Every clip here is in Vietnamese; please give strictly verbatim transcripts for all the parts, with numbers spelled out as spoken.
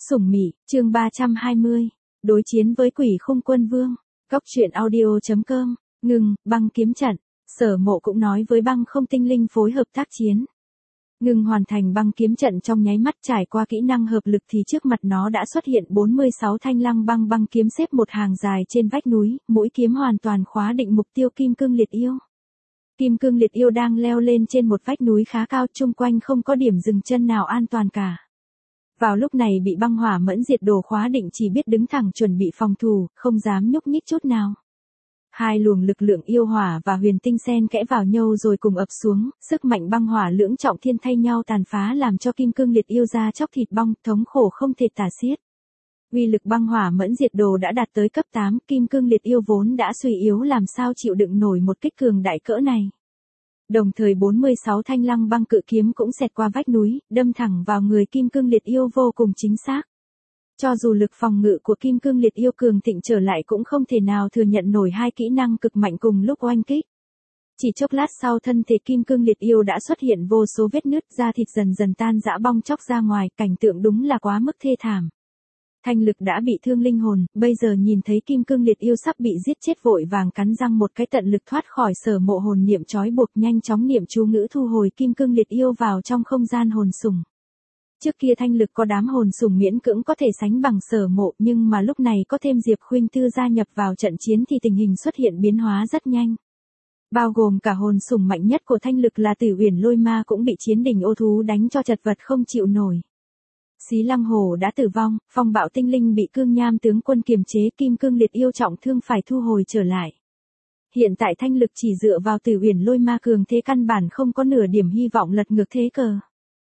Sủng Mị, chương ba trăm hai mươi. Đối chiến với Quỷ Khung Quân Vương. Góc truyện audio chấm com. Ngừng, băng kiếm trận. Sở Mộ cũng nói với băng không tinh linh phối hợp tác chiến. Ngừng hoàn thành băng kiếm trận trong nháy mắt, trải qua kỹ năng hợp lực thì trước mặt nó đã xuất hiện bốn mươi sáu thanh lăng băng băng kiếm xếp một hàng dài trên vách núi, mũi kiếm hoàn toàn khóa định mục tiêu Kim Cương Liệt Yêu. Kim Cương Liệt Yêu đang leo lên trên một vách núi khá cao, chung quanh không có điểm dừng chân nào an toàn cả. Vào lúc này bị băng hỏa mẫn diệt đồ khóa định, chỉ biết đứng thẳng chuẩn bị phòng thủ, không dám nhúc nhích chút nào. Hai luồng lực lượng yêu hỏa và huyền tinh xen kẽ vào nhau rồi cùng ập xuống, sức mạnh băng hỏa lưỡng trọng thiên thay nhau tàn phá làm cho Kim Cương Liệt Yêu da chóc thịt bong, thống khổ không thể tả xiết. Uy lực băng hỏa mẫn diệt đồ đã đạt tới cấp tám, Kim Cương Liệt Yêu vốn đã suy yếu làm sao chịu đựng nổi một kích cường đại cỡ này. Đồng thời bốn mươi sáu thanh lăng băng cự kiếm cũng xẹt qua vách núi, đâm thẳng vào người Kim Cương Liệt Yêu vô cùng chính xác. Cho dù lực phòng ngự của Kim Cương Liệt Yêu cường thịnh trở lại cũng không thể nào thừa nhận nổi hai kỹ năng cực mạnh cùng lúc oanh kích. Chỉ chốc lát sau, thân thể Kim Cương Liệt Yêu đã xuất hiện vô số vết nứt, da thịt dần dần tan rã bong chóc ra ngoài, cảnh tượng đúng là quá mức thê thảm. Thanh Lực đã bị thương linh hồn, bây giờ nhìn thấy Kim Cương Liệt Yêu sắp bị giết chết vội vàng cắn răng một cái tận lực thoát khỏi Sở Mộ hồn niệm trói buộc, nhanh chóng niệm chú ngữ thu hồi Kim Cương Liệt Yêu vào trong không gian hồn sủng. Trước kia Thanh Lực có đám hồn sủng miễn cưỡng có thể sánh bằng Sở Mộ, nhưng mà lúc này có thêm Diệp Khuynh Tư gia nhập vào trận chiến thì tình hình xuất hiện biến hóa rất nhanh. Bao gồm cả hồn sủng mạnh nhất của Thanh Lực là Tử Uyển Lôi Ma cũng bị chiến đỉnh ô thú đánh cho chật vật không chịu nổi. Xí Lăng Hổ đã tử vong, Phong Bạo Tinh Linh bị Cương Nham tướng quân kiềm chế, Kim Cương Liệt Yêu trọng thương phải thu hồi trở lại. Hiện tại Thanh Lực chỉ dựa vào Tử Uyển Lôi Ma cường thế căn bản không có nửa điểm hy vọng lật ngược thế cờ.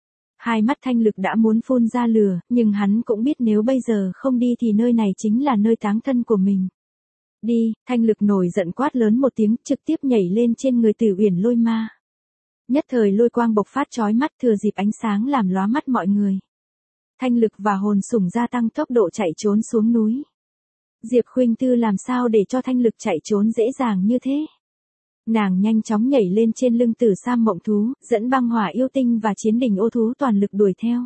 Hai mắt Thanh Lực đã muốn phun ra lửa, nhưng hắn cũng biết nếu bây giờ không đi thì nơi này chính là nơi táng thân của mình. Đi, Thanh Lực nổi giận quát lớn một tiếng, trực tiếp nhảy lên trên người Tử Uyển Lôi Ma. Nhất thời lôi quang bộc phát chói mắt, thừa dịp ánh sáng làm lóa mắt mọi người. Thanh Lực và hồn sủng gia tăng tốc độ chạy trốn xuống núi. Diệp Khuynh Tư làm sao để cho Thanh Lực chạy trốn dễ dàng như thế? Nàng nhanh chóng nhảy lên trên lưng Tử Sam Mộng Thú, dẫn băng hỏa yêu tinh và chiến đỉnh ô thú toàn lực đuổi theo.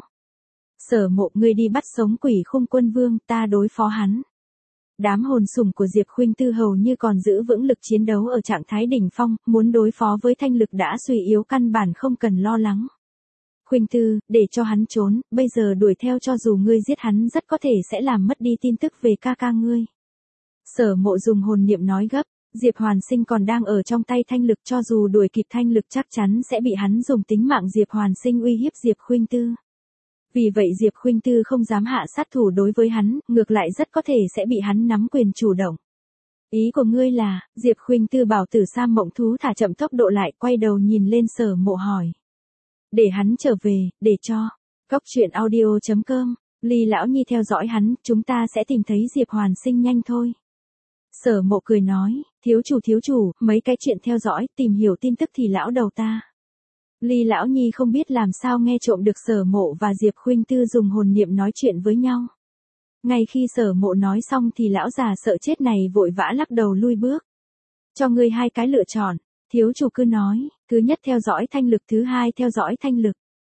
Sở Mộ, ngươi đi bắt sống Quỷ Khung Quân Vương, ta đối phó hắn. Đám hồn sủng của Diệp Khuynh Tư hầu như còn giữ vững lực chiến đấu ở trạng thái đỉnh phong, muốn đối phó với Thanh Lực đã suy yếu căn bản không cần lo lắng. Khuynh Tư, để cho hắn trốn, bây giờ đuổi theo cho dù ngươi giết hắn rất có thể sẽ làm mất đi tin tức về ca ca ngươi. Sở Mộ dùng hồn niệm nói gấp, Diệp Hoàn Sinh còn đang ở trong tay Thanh Lực, cho dù đuổi kịp Thanh Lực chắc chắn sẽ bị hắn dùng tính mạng Diệp Hoàn Sinh uy hiếp Diệp Khuynh Tư. Vì vậy Diệp Khuynh Tư không dám hạ sát thủ đối với hắn, ngược lại rất có thể sẽ bị hắn nắm quyền chủ động. Ý của ngươi là, Diệp Khuynh Tư bảo Tử Sam Mộng Thú thả chậm tốc độ lại, quay đầu nhìn lên Sở Mộ hỏi. Để hắn trở về, để cho. Góc truyện audio chấm com. Ly Lão Nhi theo dõi hắn, chúng ta sẽ tìm thấy Diệp Hoàn Sinh nhanh thôi. Sở Mộ cười nói, thiếu chủ thiếu chủ, mấy cái chuyện theo dõi, tìm hiểu tin tức thì lão đầu ta. Ly Lão Nhi không biết làm sao nghe trộm được Sở Mộ và Diệp Khuynh Tư dùng hồn niệm nói chuyện với nhau. Ngay khi Sở Mộ nói xong thì lão già sợ chết này vội vã lắc đầu lui bước. Cho ngươi hai cái lựa chọn. Thiếu chủ cứ nói, thứ nhất theo dõi Thanh Lực, thứ hai theo dõi Thanh Lực.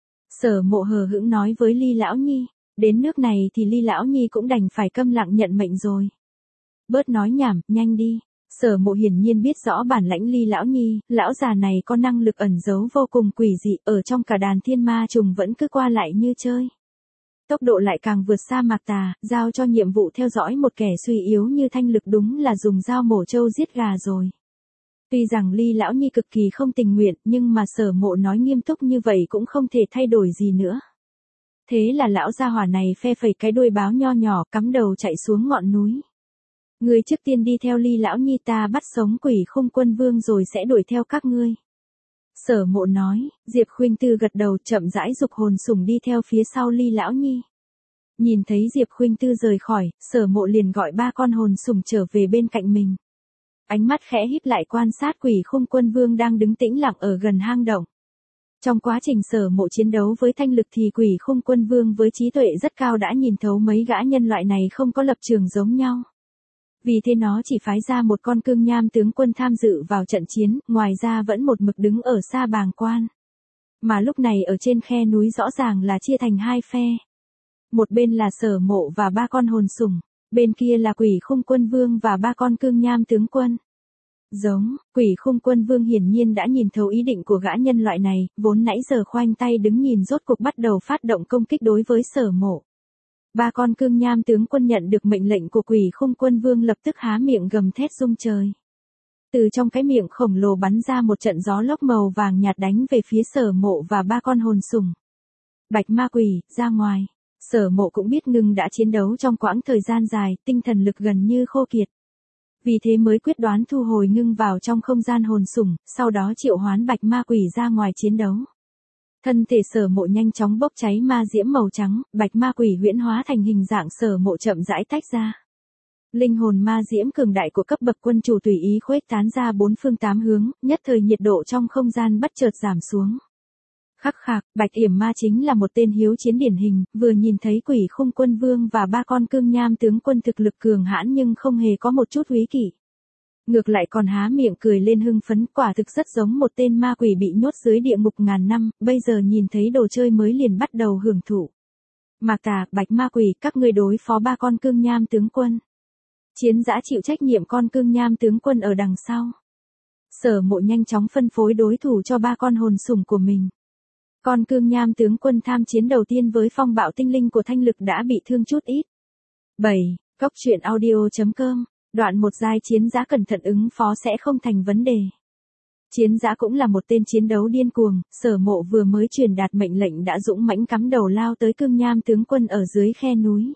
Sở Mộ hờ hững nói với Ly Lão Nhi, đến nước này thì Ly Lão Nhi cũng đành phải câm lặng nhận mệnh rồi. Bớt nói nhảm, nhanh đi. Sở Mộ hiển nhiên biết rõ bản lãnh Ly Lão Nhi, lão già này có năng lực ẩn giấu vô cùng quỷ dị, ở trong cả đàn thiên ma trùng vẫn cứ qua lại như chơi. Tốc độ lại càng vượt xa Mạc Tà, giao cho nhiệm vụ theo dõi một kẻ suy yếu như Thanh Lực đúng là dùng dao mổ trâu giết gà rồi. Tuy rằng Ly Lão Nhi cực kỳ không tình nguyện, nhưng mà Sở Mộ nói nghiêm túc như vậy cũng không thể thay đổi gì nữa. Thế là lão gia hỏa này phe phẩy cái đuôi báo nho nhỏ, cắm đầu chạy xuống ngọn núi. Ngươi trước tiên đi theo Ly Lão Nhi, ta bắt sống Quỷ Khung Quân Vương rồi sẽ đuổi theo các ngươi. Sở Mộ nói, Diệp Khuynh Tư gật đầu chậm rãi dục hồn sủng đi theo phía sau Ly Lão Nhi. Nhìn thấy Diệp Khuynh Tư rời khỏi, Sở Mộ liền gọi ba con hồn sủng trở về bên cạnh mình. Ánh mắt khẽ híp lại quan sát Quỷ Khung Quân Vương đang đứng tĩnh lặng ở gần hang động. Trong quá trình Sở Mộ chiến đấu với Thanh Lực thì Quỷ Khung Quân Vương với trí tuệ rất cao đã nhìn thấu mấy gã nhân loại này không có lập trường giống nhau. Vì thế nó chỉ phái ra một con Cương Nham tướng quân tham dự vào trận chiến, ngoài ra vẫn một mực đứng ở xa bàng quan. Mà lúc này ở trên khe núi rõ ràng là chia thành hai phe. Một bên là Sở Mộ và ba con hồn sủng, bên kia là Quỷ Khung Quân Vương và ba con cương nham tướng quân. Giống, Quỷ Khung Quân Vương hiển nhiên đã nhìn thấu ý định của gã nhân loại này, vốn nãy giờ khoanh tay đứng nhìn rốt cuộc bắt đầu phát động công kích đối với Sở Mộ. Ba con cương nham tướng quân nhận được mệnh lệnh của Quỷ Khung Quân Vương lập tức há miệng gầm thét rung trời. Từ trong cái miệng khổng lồ bắn ra một trận gió lốc màu vàng nhạt đánh về phía Sở Mộ và ba con hồn sủng. Bạch ma quỷ, ra ngoài. Sở Mộ cũng biết ngưng đã chiến đấu trong quãng thời gian dài, tinh thần lực gần như khô kiệt. Vì thế mới quyết đoán thu hồi ngưng vào trong không gian hồn sủng, sau đó triệu hoán bạch ma quỷ ra ngoài chiến đấu. Thân thể Sở Mộ nhanh chóng bốc cháy ma diễm màu trắng, bạch ma quỷ huyễn hóa thành hình dạng Sở Mộ chậm rãi tách ra. Linh hồn ma diễm cường đại của cấp bậc quân chủ tùy ý khuếch tán ra bốn phương tám hướng, nhất thời nhiệt độ trong không gian bất chợt giảm xuống. Khắc khạc, Bạch Yểm Ma chính là một tên hiếu chiến điển hình, vừa nhìn thấy Quỷ Khung Quân Vương và ba con cương nham tướng quân thực lực cường hãn nhưng không hề có một chút úy kỵ. Ngược lại còn há miệng cười lên hưng phấn, quả thực rất giống một tên ma quỷ bị nhốt dưới địa ngục ngàn năm, bây giờ nhìn thấy đồ chơi mới liền bắt đầu hưởng thụ. Mạc Tà, Bạch ma quỷ, các ngươi đối phó ba con cương nham tướng quân. Chiến dã chịu trách nhiệm con cương nham tướng quân ở đằng sau. Sở Mộ nhanh chóng phân phối đối thủ cho ba con hồn sủng của mình. Con cương nham tướng quân tham chiến đầu tiên với phong bạo tinh linh của thanh lực đã bị thương chút ít. bảy. Cốc truyện audio chấm com. Đoạn một giai chiến dã cẩn thận ứng phó sẽ không thành vấn đề. Chiến dã cũng là một tên chiến đấu điên cuồng, Sở Mộ vừa mới truyền đạt mệnh lệnh đã dũng mãnh cắm đầu lao tới cương nham tướng quân ở dưới khe núi.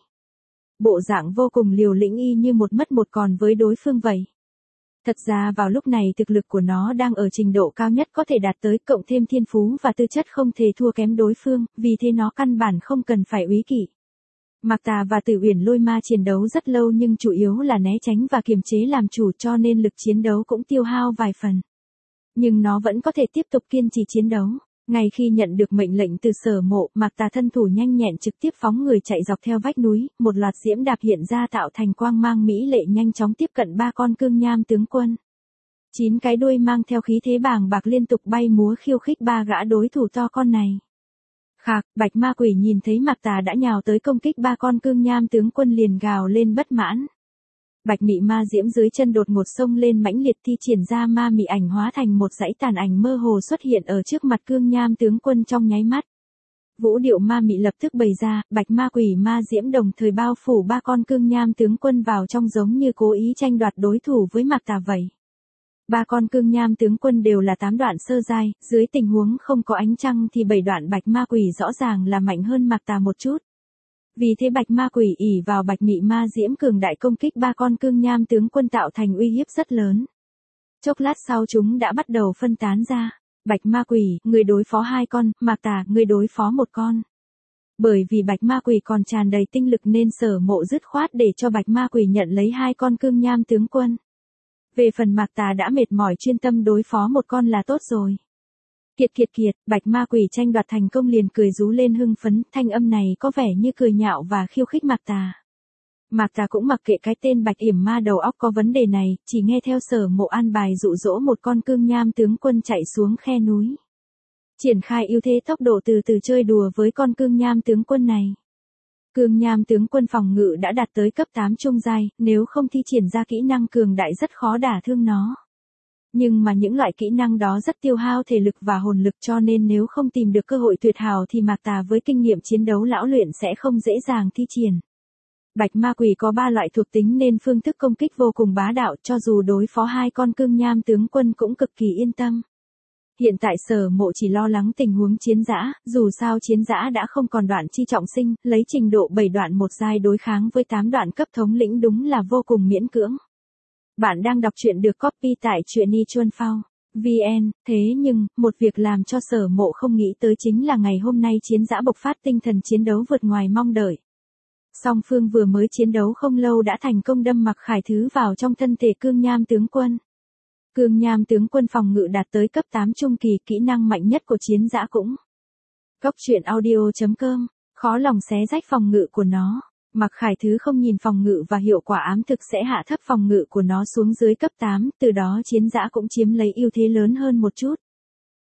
Bộ dạng vô cùng liều lĩnh y như một mất một còn với đối phương vậy. Thật ra vào lúc này thực lực của nó đang ở trình độ cao nhất có thể đạt tới, cộng thêm thiên phú và tư chất không thể thua kém đối phương, vì thế nó căn bản không cần phải úy kỵ. Mạc Tà và Tử Uyển Lôi Ma chiến đấu rất lâu nhưng chủ yếu là né tránh và kiềm chế làm chủ cho nên lực chiến đấu cũng tiêu hao vài phần. Nhưng nó vẫn có thể tiếp tục kiên trì chiến đấu. Ngay khi nhận được mệnh lệnh từ Sở Mộ, Mạc Tà thân thủ nhanh nhẹn trực tiếp phóng người chạy dọc theo vách núi, một loạt diễm đạp hiện ra tạo thành quang mang mỹ lệ nhanh chóng tiếp cận ba con cương nham tướng quân. Chín cái đuôi mang theo khí thế bàng bạc liên tục bay múa khiêu khích ba gã đối thủ to con này. Khạc, Bạch ma quỷ nhìn thấy Mạc Tà đã nhào tới công kích ba con cương nham tướng quân liền gào lên bất mãn. Bạch mị ma diễm dưới chân đột ngột xông lên mãnh liệt thi triển ra ma mị ảnh hóa thành một dãy tàn ảnh mơ hồ xuất hiện ở trước mặt cương nham tướng quân trong nháy mắt. Vũ điệu ma mị lập tức bày ra, bạch ma quỷ ma diễm đồng thời bao phủ ba con cương nham tướng quân vào trong giống như cố ý tranh đoạt đối thủ với Mạc Tà vậy. Ba con cương nham tướng quân đều là tám đoạn sơ giai, dưới tình huống không có ánh trăng thì bảy đoạn bạch ma quỷ rõ ràng là mạnh hơn Mạc Tà một chút. Vì thế bạch ma quỷ ỷ vào bạch mị ma diễm cường đại công kích ba con cương nham tướng quân tạo thành uy hiếp rất lớn. Chốc lát sau chúng đã bắt đầu phân tán ra. Bạch ma quỷ, người đối phó hai con, Mạc Tà, người đối phó một con. Bởi vì bạch ma quỷ còn tràn đầy tinh lực nên Sở Mộ dứt khoát để cho bạch ma quỷ nhận lấy hai con cương nham tướng quân. Về phần Mạc Tà đã mệt mỏi chuyên tâm đối phó một con là tốt rồi. Kiệt kiệt kiệt, bạch ma quỷ tranh đoạt thành công liền cười rú lên hưng phấn, thanh âm này có vẻ như cười nhạo và khiêu khích Mạc Tà. Mạc Tà cũng mặc kệ cái tên Bạch Yểm Ma đầu óc có vấn đề này, chỉ nghe theo Sở Mộ an bài dụ dỗ một con cương nham tướng quân chạy xuống khe núi. Triển khai ưu thế tốc độ từ từ chơi đùa với con cương nham tướng quân này. Cương nham tướng quân phòng ngự đã đạt tới cấp tám trung giai, nếu không thi triển ra kỹ năng cường đại rất khó đả thương nó. Nhưng mà những loại kỹ năng đó rất tiêu hao thể lực và hồn lực cho nên nếu không tìm được cơ hội tuyệt hảo thì Mạc Tà với kinh nghiệm chiến đấu lão luyện sẽ không dễ dàng thi triển. Bạch ma quỷ có ba loại thuộc tính nên phương thức công kích vô cùng bá đạo, cho dù đối phó hai con cương nham tướng quân cũng cực kỳ yên tâm. Hiện tại Sở Mộ chỉ lo lắng tình huống chiến dã, dù sao chiến dã đã không còn đoạn chi trọng sinh, lấy trình độ bảy đoạn một giai đối kháng với tám đoạn cấp thống lĩnh đúng là vô cùng miễn cưỡng. Bạn đang đọc truyện được copy tại truyện i chuan phao chấm vn, thế nhưng, một việc làm cho Sở Mộ không nghĩ tới chính là ngày hôm nay chiến dã bộc phát tinh thần chiến đấu vượt ngoài mong đợi. Song phương vừa mới chiến đấu không lâu đã thành công đâm Mặc Khải Thứ vào trong thân thể cương nham tướng quân. Cương nham tướng quân phòng ngự đạt tới cấp tám trung kỳ, kỹ năng mạnh nhất của chiến dã cũng. Cốc truyện audio chấm com, khó lòng xé rách phòng ngự của nó. Mặc Khải Thứ không nhìn phòng ngự và hiệu quả ám thực sẽ hạ thấp phòng ngự của nó xuống dưới cấp tám, từ đó chiến dã cũng chiếm lấy ưu thế lớn hơn một chút.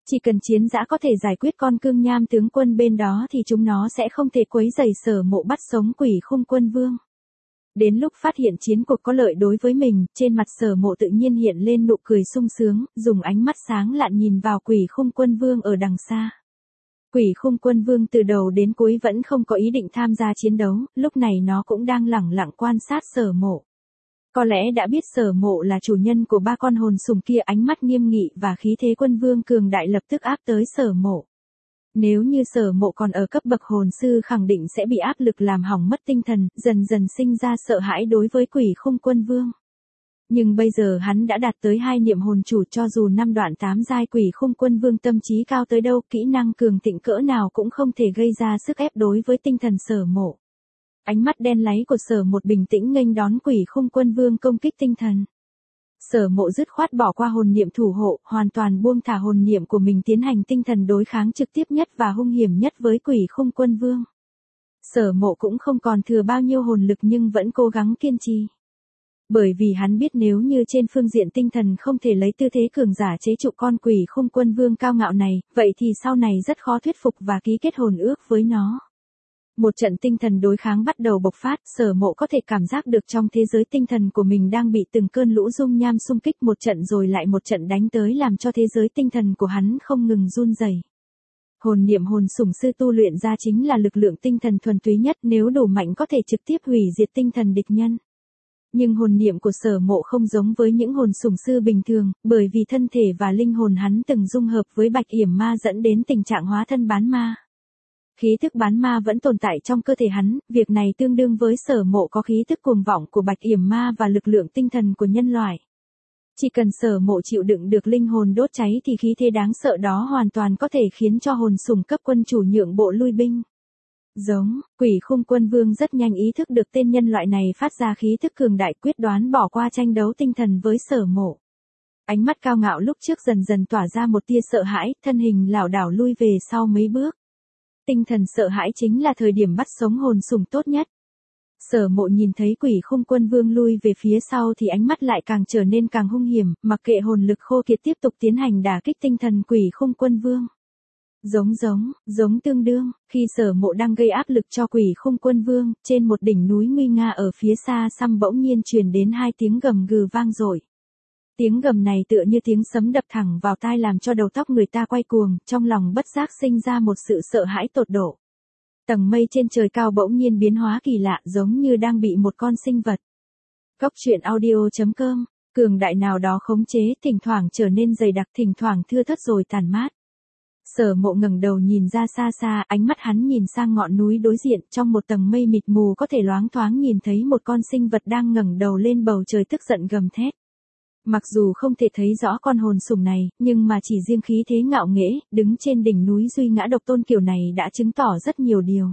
Chỉ cần chiến dã có thể giải quyết con cương nham tướng quân bên đó thì chúng nó sẽ không thể quấy rầy Sở Mộ bắt sống Quỷ Khung Quân Vương. Đến lúc phát hiện chiến cuộc có lợi đối với mình, trên mặt Sở Mộ tự nhiên hiện lên nụ cười sung sướng, dùng ánh mắt sáng lạn nhìn vào Quỷ Khung Quân Vương ở đằng xa. Quỷ Khung Quân Vương từ đầu đến cuối vẫn không có ý định tham gia chiến đấu, lúc này nó cũng đang lẳng lặng quan sát Sở Mộ. Có lẽ đã biết Sở Mộ là chủ nhân của ba con hồn sùng kia, ánh mắt nghiêm nghị và khí thế quân vương cường đại lập tức áp tới Sở Mộ. Nếu như Sở Mộ còn ở cấp bậc hồn sư khẳng định sẽ bị áp lực làm hỏng mất tinh thần, dần dần sinh ra sợ hãi đối với Quỷ Khung Quân Vương. Nhưng bây giờ hắn đã đạt tới hai niệm hồn chủ, cho dù năm đoạn tám giai Quỷ Khung Quân Vương tâm trí cao tới đâu, kỹ năng cường thịnh cỡ nào cũng không thể gây ra sức ép đối với tinh thần Sở Mộ. Ánh mắt đen láy của Sở Một bình tĩnh nghênh đón Quỷ Khung Quân Vương công kích tinh thần. Sở Mộ dứt khoát bỏ qua hồn niệm thủ hộ, hoàn toàn buông thả hồn niệm của mình tiến hành tinh thần đối kháng trực tiếp nhất và hung hiểm nhất với Quỷ Khung Quân Vương. Sở Mộ cũng không còn thừa bao nhiêu hồn lực nhưng vẫn cố gắng kiên trì. Bởi vì hắn biết nếu như trên phương diện tinh thần không thể lấy tư thế cường giả chế trụ con Quỷ Khung Quân Vương cao ngạo này, vậy thì sau này rất khó thuyết phục và ký kết hồn ước với nó. Một trận tinh thần đối kháng bắt đầu bộc phát, Sở Mộ có thể cảm giác được trong thế giới tinh thần của mình đang bị từng cơn lũ dung nham xung kích một trận rồi lại một trận đánh tới, làm cho thế giới tinh thần của hắn không ngừng run rẩy. Hồn niệm hồn sủng sư tu luyện ra chính là lực lượng tinh thần thuần túy nhất, nếu đủ mạnh có thể trực tiếp hủy diệt tinh thần địch nhân. Nhưng hồn niệm của Sở Mộ không giống với những hồn sủng sư bình thường, bởi vì thân thể và linh hồn hắn từng dung hợp với Bạch Yểm Ma dẫn đến tình trạng hóa thân bán ma. Khí thức bán ma vẫn tồn tại trong cơ thể hắn, việc này tương đương với Sở Mộ có khí thức cuồng vọng của Bạch Yểm Ma và lực lượng tinh thần của nhân loại. Chỉ cần Sở Mộ chịu đựng được linh hồn đốt cháy thì khí thế đáng sợ đó hoàn toàn có thể khiến cho hồn sủng cấp quân chủ nhượng bộ lui binh. Giống, Quỷ Khung Quân Vương rất nhanh ý thức được tên nhân loại này phát ra khí thức cường đại, quyết đoán bỏ qua tranh đấu tinh thần với Sở Mộ. Ánh mắt cao ngạo lúc trước dần dần tỏa ra một tia sợ hãi, thân hình lảo đảo lui về sau mấy bước. Tinh thần sợ hãi chính là thời điểm bắt sống hồn sủng tốt nhất. Sở Mộ nhìn thấy Quỷ Khung Quân Vương lui về phía sau thì ánh mắt lại càng trở nên càng hung hiểm, mặc kệ hồn lực khô kiệt tiếp tục tiến hành đả kích tinh thần Quỷ Khung Quân Vương. Giống giống, giống tương đương, khi Sở Mộ đang gây áp lực cho Quỷ Khung Quân Vương, trên một đỉnh núi nguy nga ở phía xa xăm bỗng nhiên truyền đến hai tiếng gầm gừ vang dội. Tiếng gầm này tựa như tiếng sấm đập thẳng vào tai làm cho đầu tóc người ta quay cuồng, trong lòng bất giác sinh ra một sự sợ hãi tột độ. Tầng mây trên trời cao bỗng nhiên biến hóa kỳ lạ, giống như đang bị một con sinh vật. Góc truyện audio chấm com, cường đại nào đó khống chế, thỉnh thoảng trở nên dày đặc, thỉnh thoảng thưa thớt rồi tàn mát. Sở Mộ ngẩng đầu nhìn ra xa xa, ánh mắt hắn nhìn sang ngọn núi đối diện, trong một tầng mây mịt mù có thể loáng thoáng nhìn thấy một con sinh vật đang ngẩng đầu lên bầu trời tức giận gầm thét. Mặc dù không thể thấy rõ con hồn sủng này, nhưng mà chỉ riêng khí thế ngạo nghễ, đứng trên đỉnh núi duy ngã độc tôn kiểu này đã chứng tỏ rất nhiều điều.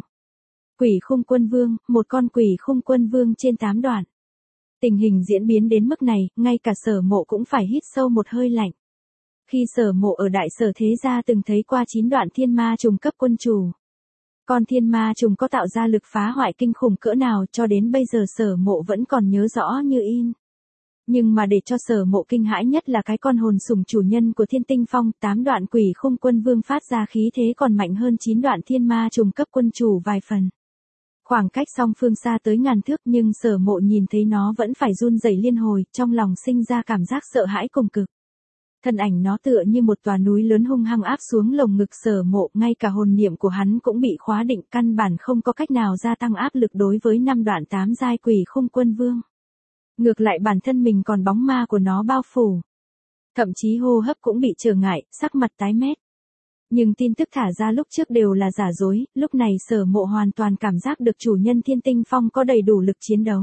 Quỷ Khung Quân Vương, một con Quỷ Khung Quân Vương trên tám đoạn. Tình hình diễn biến đến mức này, ngay cả Sở Mộ cũng phải hít sâu một hơi lạnh. Khi Sở Mộ ở Đại Sở Thế Gia từng thấy qua chín đoạn thiên ma trùng cấp quân chủ. Con thiên ma trùng có tạo ra lực phá hoại kinh khủng cỡ nào cho đến bây giờ Sở Mộ vẫn còn nhớ rõ như in. Nhưng mà để cho Sở Mộ kinh hãi nhất là cái con hồn sủng chủ nhân của Thiên Tinh Phong, tám đoạn Quỷ Khung Quân Vương phát ra khí thế còn mạnh hơn chín đoạn thiên ma trùng cấp quân chủ vài phần. Khoảng cách song phương xa tới ngàn thước nhưng Sở Mộ nhìn thấy nó vẫn phải run rẩy liên hồi, trong lòng sinh ra cảm giác sợ hãi cùng cực. Thân ảnh nó tựa như một tòa núi lớn hung hăng áp xuống lồng ngực Sở Mộ, ngay cả hồn niệm của hắn cũng bị khóa định, căn bản không có cách nào gia tăng áp lực đối với năm đoạn tám giai Quỷ Khung Quân Vương. Ngược lại bản thân mình còn bóng ma của nó bao phủ. Thậm chí hô hấp cũng bị trở ngại, sắc mặt tái mét. Nhưng tin tức thả ra lúc trước đều là giả dối, lúc này Sở Mộ hoàn toàn cảm giác được chủ nhân Thiên Tinh Phong có đầy đủ lực chiến đấu.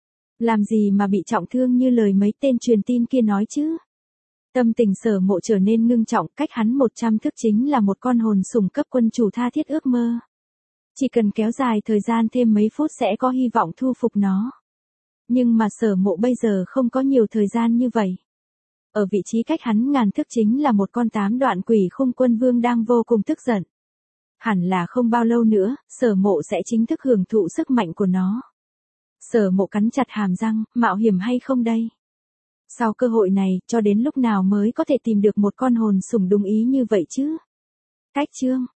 Làm gì mà bị trọng thương như lời mấy tên truyền tin kia nói chứ? Tâm tình Sở Mộ trở nên ngưng trọng, cách hắn một trăm thước chính là một con hồn sủng cấp quân chủ tha thiết ước mơ. Chỉ cần kéo dài thời gian thêm mấy phút sẽ có hy vọng thu phục nó. Nhưng mà Sở Mộ bây giờ không có nhiều thời gian như vậy. Ở vị trí cách hắn ngàn thước chính là một con tám đoạn Quỷ Khung Quân Vương đang vô cùng tức giận. Hẳn là không bao lâu nữa, Sở Mộ sẽ chính thức hưởng thụ sức mạnh của nó. Sở Mộ cắn chặt hàm răng, mạo hiểm hay không đây? Sau cơ hội này, cho đến lúc nào mới có thể tìm được một con hồn sủng đúng ý như vậy chứ? Cách chương